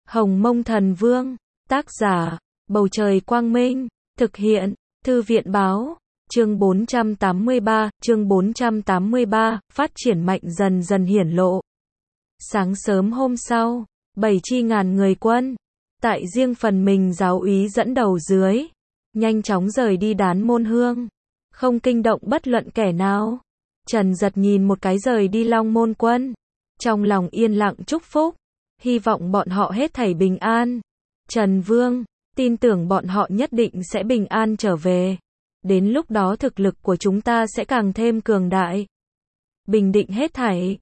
Hồng Mông Thần Vương, tác giả, Bầu Trời Quang Minh, thực hiện, Thư viện Báo, chương 483, phát triển mạnh dần dần hiển lộ. Sáng sớm hôm sau, 7.000 người quân, tại riêng phần mình giáo úy dẫn đầu dưới, nhanh chóng rời đi Đán Môn Hương, không kinh động bất luận kẻ nào. Trần Giật nhìn một cái rời đi Long Môn quân, trong lòng yên lặng chúc phúc, hy vọng bọn họ hết thảy bình an. Trần Vương, tin tưởng bọn họ nhất định sẽ bình an trở về. Đến lúc đó thực lực của chúng ta sẽ càng thêm cường đại. Bình định hết thảy,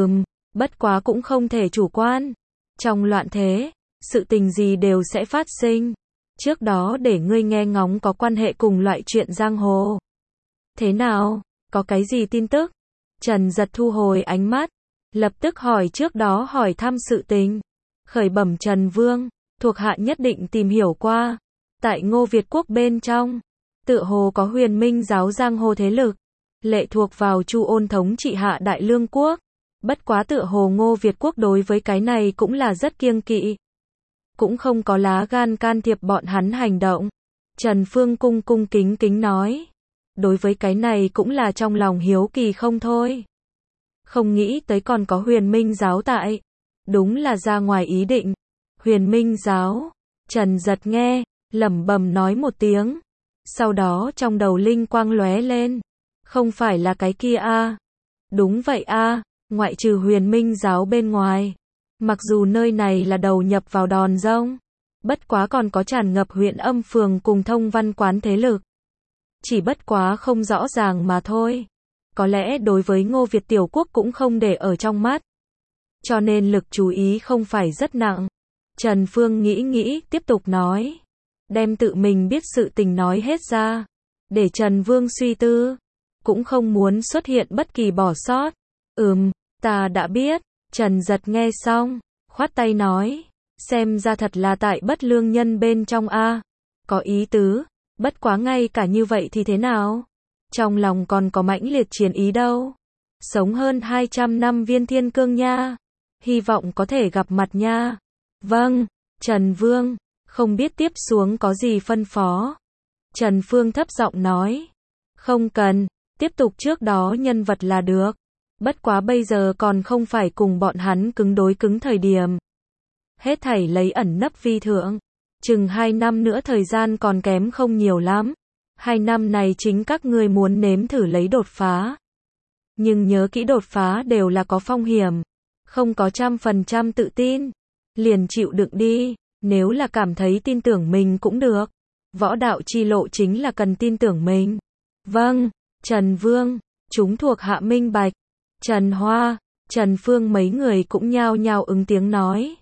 bất quá cũng không thể chủ quan. Trong loạn thế, sự tình gì đều sẽ phát sinh. Trước đó để ngươi nghe ngóng có quan hệ cùng loại chuyện giang hồ. Thế nào, có cái gì tin tức? Trần Giật thu hồi ánh mắt, lập tức hỏi trước đó hỏi thăm sự tình. Khởi bẩm Trần Vương, thuộc hạ nhất định tìm hiểu qua. Tại Ngô Việt Quốc bên trong, tựa hồ có Huyền Minh giáo giang hồ thế lực, lệ thuộc vào Chu Ôn thống trị hạ Đại Lương Quốc. Bất quá tựa hồ Ngô Việt Quốc đối với cái này cũng là rất kiêng kỵ. Cũng không có lá gan can thiệp bọn hắn hành động. Trần Phương cung kính nói. Đối với cái này cũng là trong lòng hiếu kỳ không thôi. Không nghĩ tới còn có Huyền Minh giáo tại. Đúng là ra ngoài ý định. Huyền Minh giáo. Trần Giật nghe, lẩm bẩm nói một tiếng. Sau đó trong đầu linh quang lóe lên. Không phải là cái kia a? Đúng vậy a, ngoại trừ Huyền Minh giáo bên ngoài. Mặc dù nơi này là đầu nhập vào đòn rông, bất quá còn có tràn ngập huyện Âm phường cùng Thông Văn quán thế lực. Chỉ bất quá không rõ ràng mà thôi. Có lẽ đối với Ngô Việt tiểu quốc cũng không để ở trong mắt. Cho nên lực chú ý không phải rất nặng. Trần Phương nghĩ tiếp tục nói. Đem tự mình biết sự tình nói hết ra. Để Trần Vương suy tư. Cũng không muốn xuất hiện bất kỳ bỏ sót. Ta đã biết. Trần Giật nghe xong, khoát tay nói. Xem ra thật là tại Bất Lương Nhân bên trong a. Có ý tứ. Bất quá ngay cả như vậy thì thế nào? Trong lòng còn có mãnh liệt chiến ý đâu. Sống hơn 200 năm Viên Thiên Cương nha. Hy vọng có thể gặp mặt nha. Vâng, Trần Vương, không biết tiếp xuống có gì phân phó. Trần Phương thấp giọng nói. Không cần, tiếp tục trước đó nhân vật là được. Bất quá bây giờ còn không phải cùng bọn hắn cứng đối cứng thời điểm. Hết thảy lấy ẩn nấp vi thượng. Chừng 2 năm nữa thời gian còn kém không nhiều lắm. 2 năm này chính các ngươi muốn nếm thử lấy đột phá. Nhưng nhớ kỹ đột phá đều là có phong hiểm. Không có 100% tự tin. Liền chịu đựng đi. Nếu là cảm thấy tin tưởng mình cũng được. Võ đạo chi lộ chính là cần tin tưởng mình. Vâng, Trần Vương, chúng thuộc hạ minh bạch. Trần Hoa, Trần Phương mấy người cũng nhao nhao ứng tiếng nói.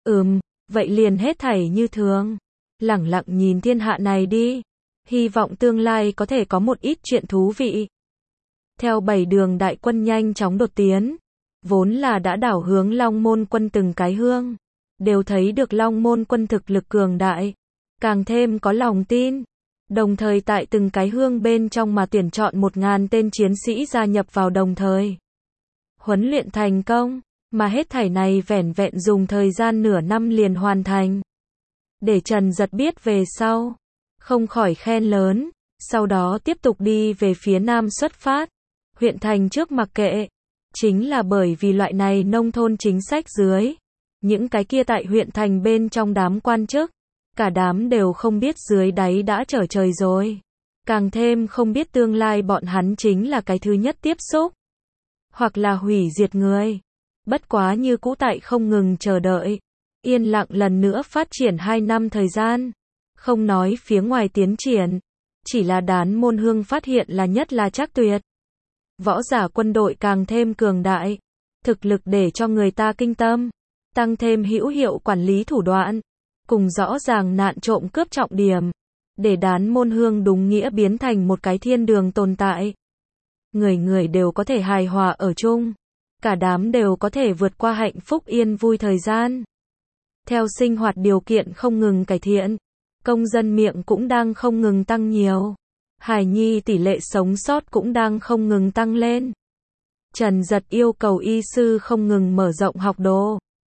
Vậy liền hết thảy như thường. Lẳng lặng nhìn thiên hạ này đi. Hy vọng tương lai có thể có một ít chuyện thú vị. Theo 7 đường đại quân nhanh chóng đột tiến. Vốn là đã đảo hướng Long Môn quân từng cái hương. Đều thấy được Long Môn quân thực lực cường đại. Càng thêm có lòng tin. Đồng thời tại từng cái hương bên trong mà tuyển chọn 1.000 tên chiến sĩ gia nhập vào đồng thời. Huấn luyện thành công, mà hết thảy này vẻn vẹn dùng thời gian nửa năm liền hoàn thành. Để Trần Giật biết về sau, không khỏi khen lớn, sau đó tiếp tục đi về phía nam xuất phát. Huyện thành trước mặc kệ, chính là bởi vì loại này nông thôn chính sách dưới. Những cái kia tại huyện thành bên trong đám quan chức, cả đám đều không biết dưới đáy đã trở trời rồi. Càng thêm không biết tương lai bọn hắn chính là cái thứ nhất tiếp xúc. Hoặc là hủy diệt người. Bất quá như cũ tại không ngừng chờ đợi. Yên lặng lần nữa phát triển 2 năm thời gian. Không nói phía ngoài tiến triển. Chỉ là Đán Môn Hương phát hiện là nhất là chắc tuyệt. Võ giả quân đội càng thêm cường đại. Thực lực để cho người ta kinh tâm. Tăng thêm hữu hiệu quản lý thủ đoạn. Cùng rõ ràng nạn trộm cướp trọng điểm. Để Đán Môn Hương đúng nghĩa biến thành một cái thiên đường tồn tại. Người đều có thể hài hòa ở chung. Cả đám đều có thể vượt qua hạnh phúc yên vui thời gian. Theo sinh hoạt điều kiện không ngừng cải thiện, công dân miệng cũng đang không ngừng tăng nhiều. Hài nhi tỷ lệ sống sót cũng đang không ngừng tăng lên. Trần Giật yêu cầu y sư không ngừng mở rộng học đồ.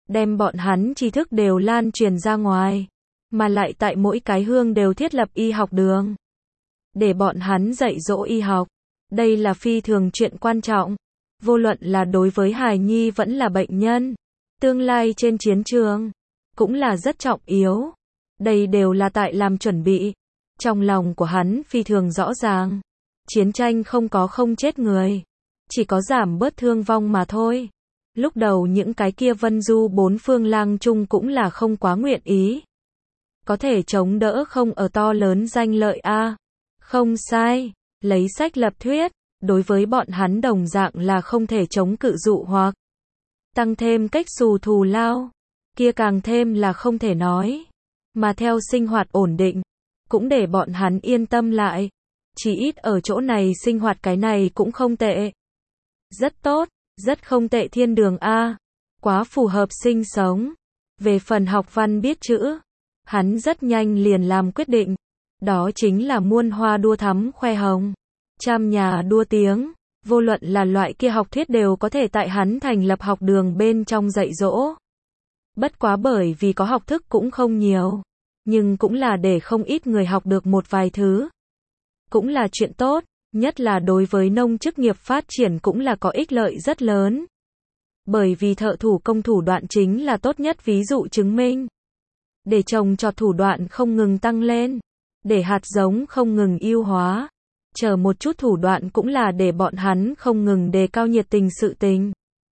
đem bọn hắn tri thức đều lan truyền ra ngoài, mà lại tại mỗi cái hương đều thiết lập y học đường, để bọn hắn dạy dỗ y học. Đây là phi thường chuyện quan trọng, vô luận là đối với hài nhi vẫn là bệnh nhân, tương lai trên chiến trường, cũng là rất trọng yếu. Đây đều là tại làm chuẩn bị. Trong lòng của hắn phi thường rõ ràng, chiến tranh không có không chết người, chỉ có giảm bớt thương vong mà thôi. Lúc đầu những cái kia vân du bốn phương lang chung cũng là không quá nguyện ý. Có thể chống đỡ không ở to lớn danh lợi a. Không sai, lấy sách lập thuyết, đối với bọn hắn đồng dạng là không thể chống cự dụ hoặc. Tăng thêm cách xù thù lao, kia càng thêm là không thể nói. Mà theo sinh hoạt ổn định, cũng để bọn hắn yên tâm lại. Chỉ ít ở chỗ này sinh hoạt cái này cũng không tệ. Rất tốt, rất không tệ thiên đường a. Quá phù hợp sinh sống. Về phần học văn biết chữ, hắn rất nhanh liền làm quyết định. Đó chính là muôn hoa đua thắm khoe hồng, trăm nhà đua tiếng. Vô luận là loại kia học thuyết đều có thể tại hắn thành lập học đường bên trong dạy dỗ. Bất quá bởi vì có học thức cũng không nhiều, nhưng cũng là để không ít người học được một vài thứ. Cũng là chuyện tốt, nhất là đối với nông chức nghiệp phát triển cũng là có ích lợi rất lớn. Bởi vì thợ thủ công thủ đoạn chính là tốt nhất ví dụ chứng minh. Để trồng trọt thủ đoạn không ngừng tăng lên, để hạt giống không ngừng ưu hóa, chờ một chút thủ đoạn cũng là để bọn hắn không ngừng đề cao nhiệt tình sự tình.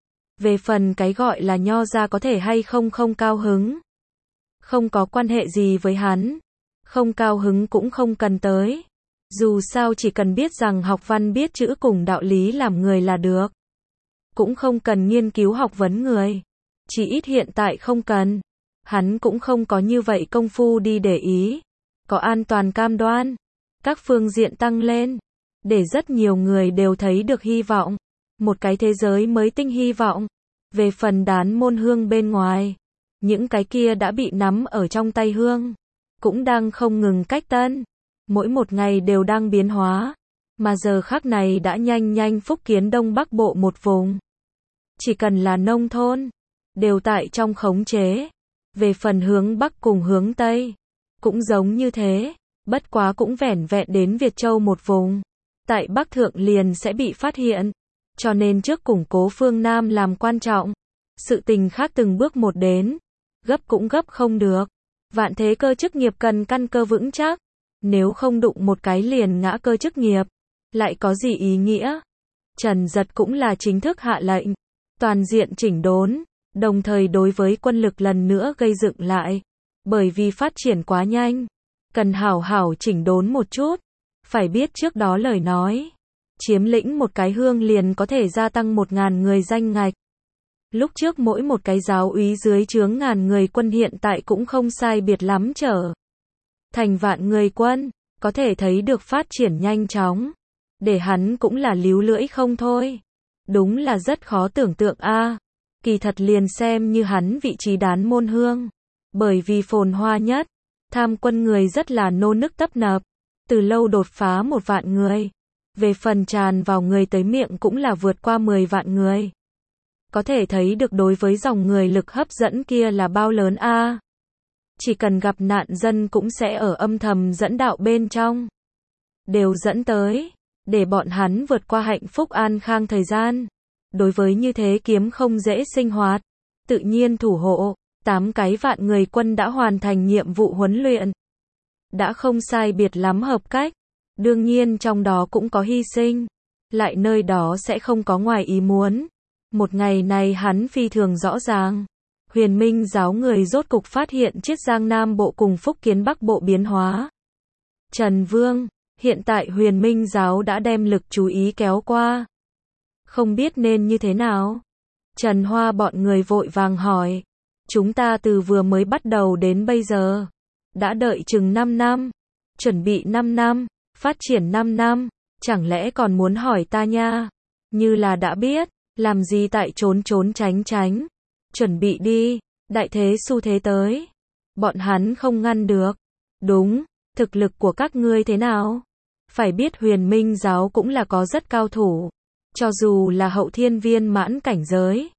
Về phần cái gọi là nho ra có thể hay không không cao hứng, không có quan hệ gì với hắn. Không cao hứng cũng không cần tới. Dù sao chỉ cần biết rằng học văn biết chữ cùng đạo lý làm người là được. Cũng không cần nghiên cứu học vấn người. Chỉ ít hiện tại không cần. Hắn cũng không có như vậy công phu đi để ý. Có an toàn cam đoan. Các phương diện tăng lên. Để rất nhiều người đều thấy được hy vọng. Một cái thế giới mới tinh hy vọng. Về phần đán môn hương bên ngoài, những cái kia đã bị nắm ở trong tay hương, cũng đang không ngừng cách tân. Mỗi một ngày đều đang biến hóa. Mà giờ khắc này đã nhanh nhanh Phúc Kiến Đông Bắc Bộ một vùng. Chỉ cần là nông thôn, đều tại trong khống chế. Về phần hướng Bắc cùng hướng Tây, cũng giống như thế. Bất quá cũng vẻn vẹn đến Việt Châu một vùng. Tại Bắc Thượng liền sẽ bị phát hiện. Cho nên trước củng cố phương Nam làm quan trọng. Sự tình khác từng bước một đến. Gấp cũng gấp không được. Vạn thế cơ chức nghiệp cần căn cơ vững chắc. Nếu không đụng một cái liền ngã cơ chức nghiệp, lại có gì ý nghĩa? Trần Dật cũng là chính thức hạ lệnh. Toàn diện chỉnh đốn. Đồng thời đối với quân lực lần nữa gây dựng lại. Bởi vì phát triển quá nhanh. Cần hảo hảo chỉnh đốn một chút. Phải biết trước đó lời nói. Chiếm lĩnh một cái hương liền có thể gia tăng 1000 người danh ngạch. Lúc trước mỗi một cái giáo úy dưới trướng ngàn người quân hiện tại cũng không sai biệt lắm trở thành vạn người quân, có thể thấy được phát triển nhanh chóng. Để hắn cũng là líu lưỡi không thôi. Đúng là rất khó tưởng tượng a. Kỳ thật liền xem như hắn vị trí đán môn hương. Bởi vì phồn hoa nhất, tham quân người rất là nô nức tấp nập. Từ lâu đột phá 1 vạn người. Về phần tràn vào người tới miệng cũng là vượt qua 10 vạn người. Có thể thấy được đối với dòng người lực hấp dẫn kia là bao lớn a. Chỉ cần gặp nạn dân cũng sẽ ở âm thầm dẫn đạo bên trong. Đều dẫn tới. Để bọn hắn vượt qua hạnh phúc an khang thời gian. Đối với như thế kiếm không dễ sinh hoạt. Tự nhiên thủ hộ. 8 cái vạn người quân đã hoàn thành nhiệm vụ huấn luyện. Đã không sai biệt lắm hợp cách. Đương nhiên trong đó cũng có hy sinh. Lại nơi đó sẽ không có ngoài ý muốn. Một ngày này hắn phi thường rõ ràng. Huyền Minh giáo người rốt cục phát hiện Chiết Giang Nam Bộ cùng Phúc Kiến Bắc Bộ biến hóa. Trần Vương, hiện tại Huyền Minh giáo đã đem lực chú ý kéo qua. Không biết nên như thế nào? Trần Hoa bọn người vội vàng hỏi. Chúng ta từ vừa mới bắt đầu đến bây giờ. Đã đợi chừng 5 năm. Chuẩn bị 5 năm. Phát triển 5 năm. Chẳng lẽ còn muốn hỏi ta nha? Như là đã biết. Làm gì tại trốn trốn tránh tránh. Chuẩn bị đi. Đại thế xu thế tới. Bọn hắn không ngăn được. Đúng. Thực lực của các ngươi thế nào? Phải biết Huyền Minh giáo cũng là có rất cao thủ. Cho dù là hậu thiên viên mãn cảnh giới.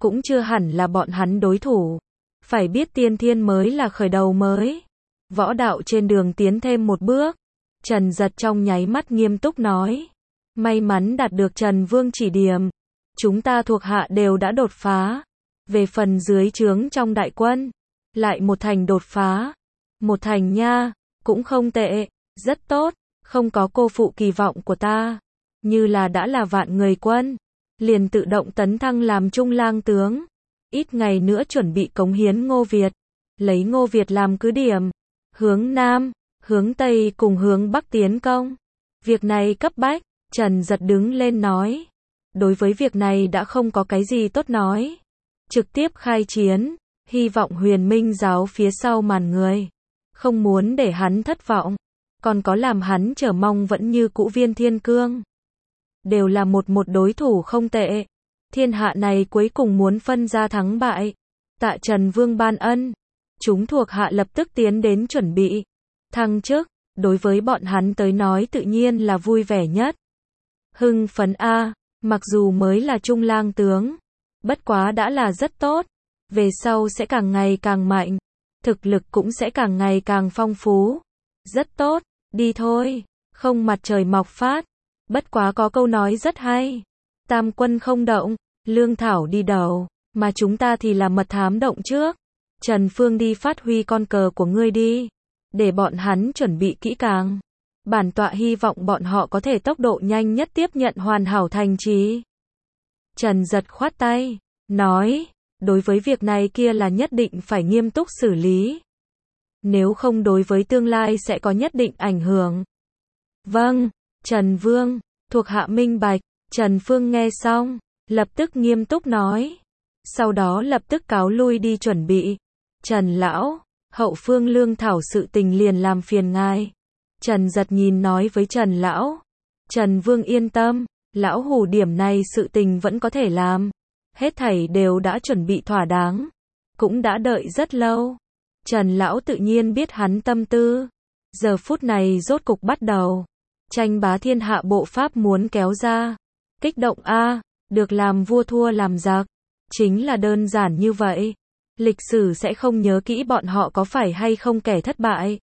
cũng chưa hẳn là bọn hắn đối thủ. Phải biết tiên thiên mới là khởi đầu mới. Võ đạo trên đường tiến thêm một bước. Trần Giật trong nháy mắt nghiêm túc nói. May mắn đạt được Trần Vương chỉ điểm. Chúng ta thuộc hạ đều đã đột phá. Về phần dưới trướng trong đại quân, lại một thành đột phá. Một thành nha, cũng không tệ, rất tốt, không có cô phụ kỳ vọng của ta. Như là đã là vạn người quân, liền tự động tấn thăng làm trung lang tướng. Ít ngày nữa chuẩn bị cống hiến Ngô Việt, lấy Ngô Việt làm cứ điểm. Hướng Nam, hướng Tây cùng hướng Bắc tiến công. Việc này cấp bách, Trần Giật đứng lên nói. Đối với việc này đã không có cái gì tốt nói. Trực tiếp khai chiến, hy vọng Huyền Minh giáo phía sau màn người. Không muốn để hắn thất vọng, còn có làm hắn chờ mong vẫn như cũ Viên Thiên Cương. Đều là một đối thủ không tệ. Thiên hạ này cuối cùng muốn phân ra thắng bại. Tạ Trần Vương ban ân. Chúng thuộc hạ lập tức tiến đến chuẩn bị. Thăng chức, đối với bọn hắn tới nói tự nhiên là vui vẻ nhất. Hưng phấn a, mặc dù mới là trung lang tướng, bất quá đã là rất tốt. Về sau sẽ càng ngày càng mạnh. Thực lực cũng sẽ càng ngày càng phong phú. Rất tốt, đi thôi. Không mặt trời mọc phát. Bất quá có câu nói rất hay. Tam quân không động, lương thảo đi đầu, mà chúng ta thì là mật thám động trước. Trần Phương đi phát huy con cờ của ngươi đi. Để bọn hắn chuẩn bị kỹ càng. Bản tọa hy vọng bọn họ có thể tốc độ nhanh nhất tiếp nhận hoàn hảo thành trì. Trần Giật khoát tay, nói, đối với việc này kia là nhất định phải nghiêm túc xử lý. Nếu không đối với tương lai sẽ có nhất định ảnh hưởng. Vâng, Trần Vương, thuộc hạ minh bạch. Trần Phương nghe xong, lập tức nghiêm túc nói. Sau đó lập tức cáo lui đi chuẩn bị. Trần Lão, hậu phương lương thảo sự tình liền làm phiền ngài. Trần Giật nhìn nói với Trần Lão. Trần Vương yên tâm, Lão Hủ điểm này sự tình vẫn có thể làm. Hết thảy đều đã chuẩn bị thỏa đáng. Cũng đã đợi rất lâu. Trần Lão tự nhiên biết hắn tâm tư. Giờ phút này rốt cục bắt đầu. Tranh bá thiên hạ bộ pháp muốn kéo ra. Kích động a, được làm vua thua làm giặc. Chính là đơn giản như vậy. Lịch sử sẽ không nhớ kỹ bọn họ có phải hay không kẻ thất bại,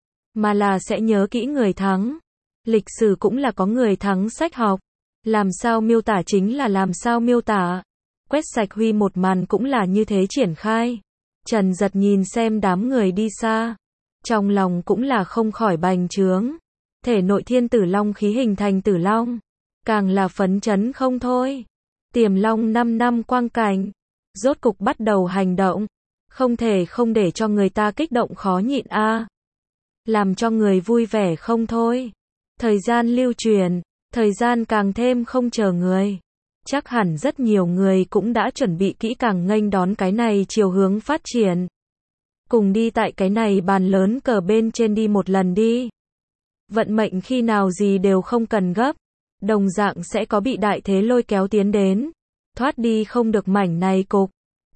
mà là sẽ nhớ kỹ người thắng. Lịch sử cũng là có người thắng sách học. Làm sao miêu tả chính là làm sao miêu tả. Quét sạch huy một màn cũng là như thế triển khai. Trần Giật nhìn xem đám người đi xa. Trong lòng cũng là không khỏi bành trướng. Thể nội thiên tử long khí hình thành tử long. Càng là phấn chấn không thôi. Tiềm long 5 năm quang cảnh. Rốt cục bắt đầu hành động. Không thể không để cho người ta kích động khó nhịn a. Làm cho người vui vẻ không thôi. Thời gian lưu truyền. Thời gian càng thêm không chờ người. Chắc hẳn rất nhiều người cũng đã chuẩn bị kỹ càng nghênh đón cái này chiều hướng phát triển. Cùng đi tại cái này bàn lớn cờ bên trên đi một lần đi. Vận mệnh khi nào gì đều không cần gấp. Đồng dạng sẽ có bị đại thế lôi kéo tiến đến. Thoát đi không được mảnh này cục.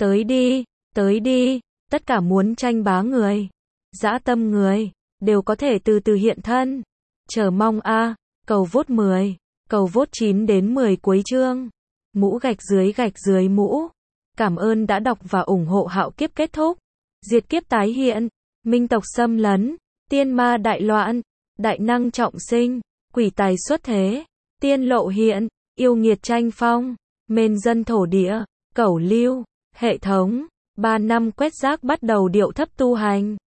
Tới đi, tất cả muốn tranh bá người. Dã tâm người, đều có thể từ từ hiện thân. Chờ mong a, cầu vote 10, cầu vote 9 đến 10 cuối chương. Mũ gạch dưới mũ. Cảm ơn đã đọc và ủng hộ Hạo Kiếp kết thúc. Diệt kiếp tái hiện, minh tộc xâm lấn, tiên ma đại loạn, đại năng trọng sinh, quỷ tài xuất thế, tiên lộ hiện, yêu nghiệt tranh phong, mên dân thổ địa, cẩu lưu, hệ thống, 3 năm quét rác bắt đầu điệu thấp tu hành.